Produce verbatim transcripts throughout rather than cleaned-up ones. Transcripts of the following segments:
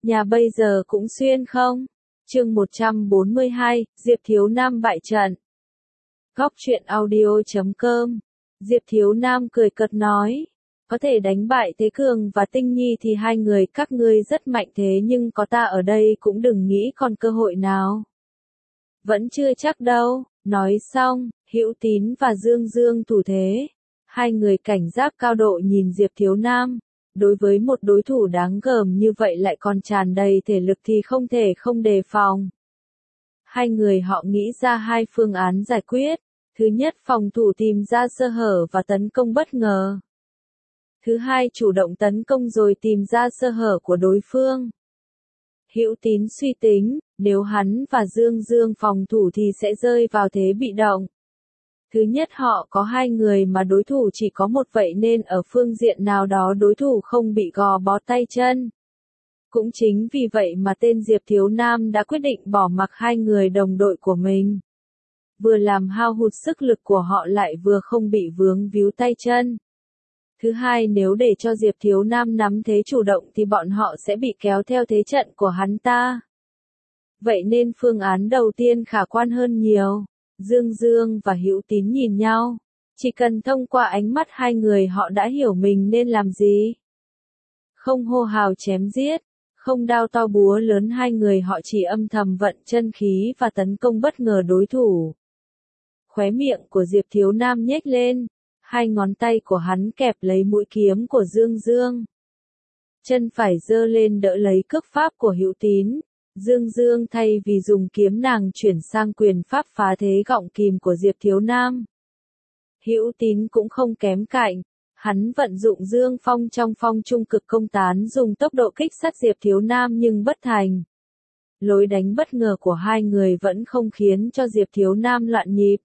Nhà bây giờ cũng xuyên không? Chương một trăm bốn mươi hai, Diệp Thiếu Nam bại trận. Góc truyện audio chấm com. Diệp Thiếu Nam cười cợt nói, có thể đánh bại Thế Cường và Tinh Nhi thì hai người các ngươi rất mạnh, thế nhưng có ta ở đây cũng đừng nghĩ còn cơ hội nào. Vẫn chưa chắc đâu. Nói xong, Hữu Tín và Dương Dương thủ thế. Hai người cảnh giác cao độ nhìn Diệp Thiếu Nam. Đối với một đối thủ đáng gờm như vậy lại còn tràn đầy thể lực thì không thể không đề phòng. Hai người họ nghĩ ra hai phương án giải quyết. Thứ nhất, phòng thủ tìm ra sơ hở và tấn công bất ngờ. Thứ hai, chủ động tấn công rồi tìm ra sơ hở của đối phương. Hữu Tín suy tính, nếu hắn và Dương Dương phòng thủ thì sẽ rơi vào thế bị động. Thứ nhất, họ có hai người mà đối thủ chỉ có một, vậy nên ở phương diện nào đó đối thủ không bị gò bó tay chân. Cũng chính vì vậy mà tên Diệp Thiếu Nam đã quyết định bỏ mặc hai người đồng đội của mình. Vừa làm hao hụt sức lực của họ lại vừa không bị vướng víu tay chân. Thứ hai, nếu để cho Diệp Thiếu Nam nắm thế chủ động thì bọn họ sẽ bị kéo theo thế trận của hắn ta. Vậy nên phương án đầu tiên khả quan hơn nhiều. Dương Dương và Hữu Tín nhìn nhau. Chỉ cần thông qua ánh mắt hai người họ đã hiểu mình nên làm gì. Không hô hào chém giết, không đao to búa lớn, hai người họ chỉ âm thầm vận chân khí và tấn công bất ngờ đối thủ. Khóe miệng của Diệp Thiếu Nam nhếch lên. Hai ngón tay của hắn kẹp lấy mũi kiếm của Dương Dương. Chân phải giơ lên đỡ lấy cước pháp của Hữu Tín. Dương Dương thay vì dùng kiếm nàng chuyển sang quyền pháp phá thế gọng kìm của Diệp Thiếu Nam. Hữu Tín cũng không kém cạnh. Hắn vận dụng Dương Phong trong phong trung cực công tán dùng tốc độ kích sát Diệp Thiếu Nam nhưng bất thành. Lối đánh bất ngờ của hai người vẫn không khiến cho Diệp Thiếu Nam loạn nhịp.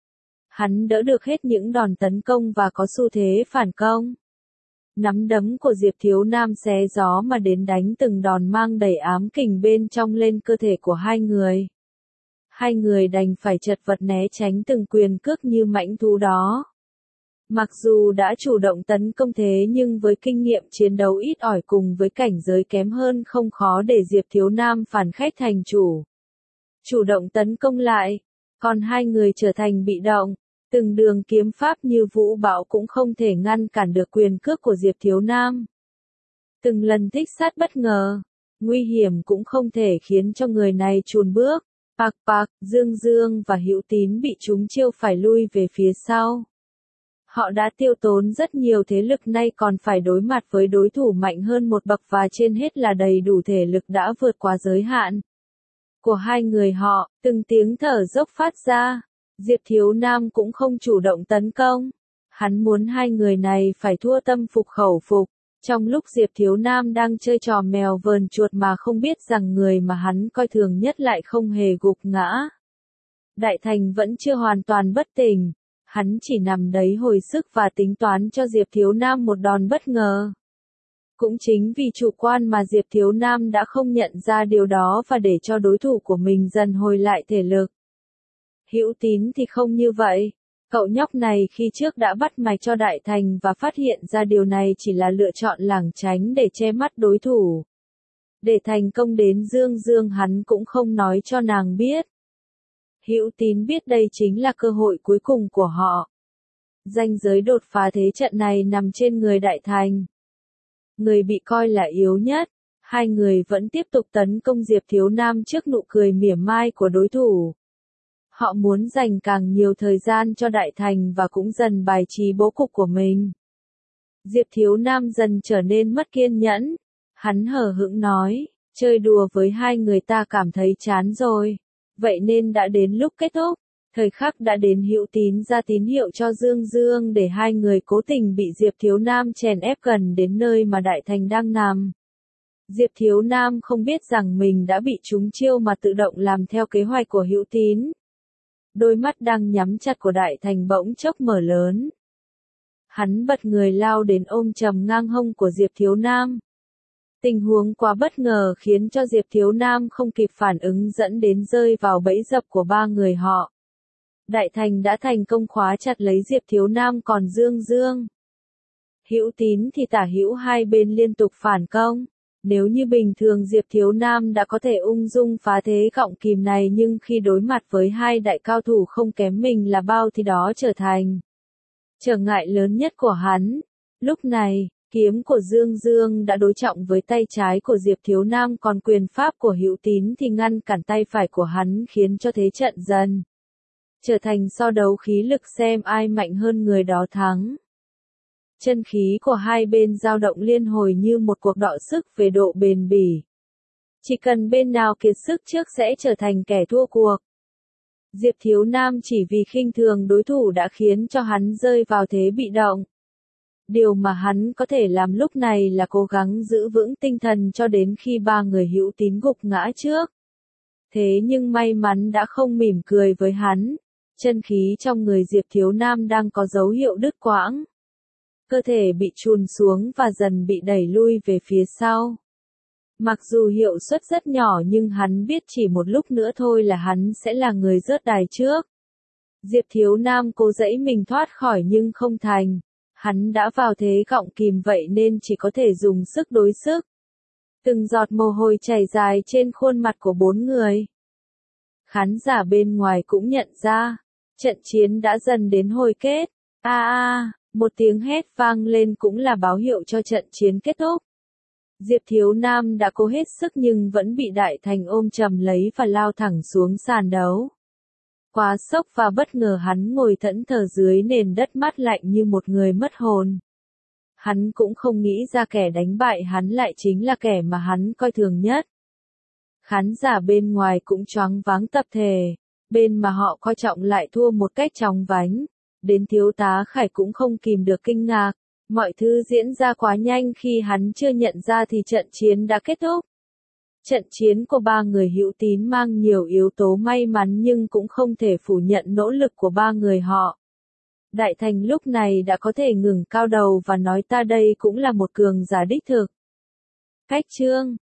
Hắn đỡ được hết những đòn tấn công và có xu thế phản công. Nắm đấm của Diệp Thiếu Nam xé gió mà đến đánh từng đòn mang đầy ám kình bên trong lên cơ thể của hai người. Hai người đành phải chật vật né tránh từng quyền cước như mãnh thú đó. Mặc dù đã chủ động tấn công thế nhưng với kinh nghiệm chiến đấu ít ỏi cùng với cảnh giới kém hơn không khó để Diệp Thiếu Nam phản khách thành chủ. Chủ động tấn công lại, còn hai người trở thành bị động. Từng đường kiếm pháp như vũ bão cũng không thể ngăn cản được quyền cước của Diệp Thiếu Nam. Từng lần thích sát bất ngờ, nguy hiểm cũng không thể khiến cho người này chùn bước. Pạc pạc, Dương Dương và Hữu Tín bị trúng chiêu phải lui về phía sau. Họ đã tiêu tốn rất nhiều thế lực, nay còn phải đối mặt với đối thủ mạnh hơn một bậc và trên hết là đầy đủ thể lực đã vượt quá giới hạn của hai người họ. Từng tiếng thở dốc phát ra. Diệp Thiếu Nam cũng không chủ động tấn công. Hắn muốn hai người này phải thua tâm phục khẩu phục. Trong lúc Diệp Thiếu Nam đang chơi trò mèo vờn chuột mà không biết rằng người mà hắn coi thường nhất lại không hề gục ngã. Đại Thành vẫn chưa hoàn toàn bất tỉnh. Hắn chỉ nằm đấy hồi sức và tính toán cho Diệp Thiếu Nam một đòn bất ngờ. Cũng chính vì chủ quan mà Diệp Thiếu Nam đã không nhận ra điều đó và để cho đối thủ của mình dần hồi lại thể lực. Hữu Tín thì không như vậy. Cậu nhóc này khi trước đã bắt mạch cho Đại Thành và phát hiện ra điều này chỉ là lựa chọn lảng tránh để che mắt đối thủ. Để thành công đến Dương Dương hắn cũng không nói cho nàng biết. Hữu Tín biết đây chính là cơ hội cuối cùng của họ. Ranh giới đột phá thế trận này nằm trên người Đại Thành. Người bị coi là yếu nhất. Hai người vẫn tiếp tục tấn công Diệp Thiếu Nam trước nụ cười mỉa mai của đối thủ. Họ muốn dành càng nhiều thời gian cho Đại Thành và cũng dần bài trí bố cục của mình. Diệp Thiếu Nam dần trở nên mất kiên nhẫn. Hắn hờ hững nói, chơi đùa với hai người ta cảm thấy chán rồi. Vậy nên đã đến lúc kết thúc. Thời khắc đã đến, Hữu Tín ra tín hiệu cho Dương Dương để hai người cố tình bị Diệp Thiếu Nam chèn ép gần đến nơi mà Đại Thành đang nằm. Diệp Thiếu Nam không biết rằng mình đã bị trúng chiêu mà tự động làm theo kế hoạch của Hữu Tín. Đôi mắt đang nhắm chặt của Đại Thành bỗng chốc mở lớn. Hắn bật người lao đến ôm chầm ngang hông của Diệp Thiếu Nam. Tình huống quá bất ngờ khiến cho Diệp Thiếu Nam không kịp phản ứng dẫn đến rơi vào bẫy dập của ba người họ. Đại Thành đã thành công khóa chặt lấy Diệp Thiếu Nam, còn Dương Dương, Hữu Tín thì tả hữu hai bên liên tục phản công. Nếu như bình thường Diệp Thiếu Nam đã có thể ung dung phá thế gọng kìm này, nhưng khi đối mặt với hai đại cao thủ không kém mình là bao thì đó trở thành trở ngại lớn nhất của hắn. Lúc này, kiếm của Dương Dương đã đối trọng với tay trái của Diệp Thiếu Nam, còn quyền pháp của Hữu Tín thì ngăn cản tay phải của hắn, khiến cho thế trận dần trở thành so đấu khí lực xem ai mạnh hơn người đó thắng. Chân khí của hai bên dao động liên hồi như một cuộc đọ sức về độ bền bỉ. Chỉ cần bên nào kiệt sức trước sẽ trở thành kẻ thua cuộc. Diệp Thiếu Nam chỉ vì khinh thường đối thủ đã khiến cho hắn rơi vào thế bị động. Điều mà hắn có thể làm lúc này là cố gắng giữ vững tinh thần cho đến khi ba người Hữu Tín gục ngã trước. Thế nhưng may mắn đã không mỉm cười với hắn. Chân khí trong người Diệp Thiếu Nam đang có dấu hiệu đứt quãng. Cơ thể bị chùn xuống và dần bị đẩy lui về phía sau. Mặc dù hiệu suất rất nhỏ nhưng hắn biết chỉ một lúc nữa thôi là hắn sẽ là người rớt đài trước. Diệp Thiếu Nam cố dẫy mình thoát khỏi nhưng không thành. Hắn đã vào thế gọng kìm vậy nên chỉ có thể dùng sức đối sức. Từng giọt mồ hôi chảy dài trên khuôn mặt của bốn người. Khán giả bên ngoài cũng nhận ra, trận chiến đã dần đến hồi kết. A a, một tiếng hét vang lên cũng là báo hiệu cho trận chiến kết thúc. Diệp Thiếu Nam đã cố hết sức nhưng vẫn bị Đại Thành ôm chầm lấy và lao thẳng xuống sàn đấu. Quá sốc và bất ngờ hắn ngồi thẫn thờ dưới nền đất mát lạnh như một người mất hồn. Hắn cũng không nghĩ ra kẻ đánh bại hắn lại chính là kẻ mà hắn coi thường nhất. Khán giả bên ngoài cũng choáng váng tập thể, bên mà họ coi trọng lại thua một cách chóng vánh. Đến Thiếu tá Khải cũng không kìm được kinh ngạc. Mọi thứ diễn ra quá nhanh khi hắn chưa nhận ra thì trận chiến đã kết thúc. Trận chiến của ba người Hữu Tín mang nhiều yếu tố may mắn nhưng cũng không thể phủ nhận nỗ lực của ba người họ. Đại Thành lúc này đã có thể ngừng cao đầu và nói ta đây cũng là một cường giả đích thực. Cách chương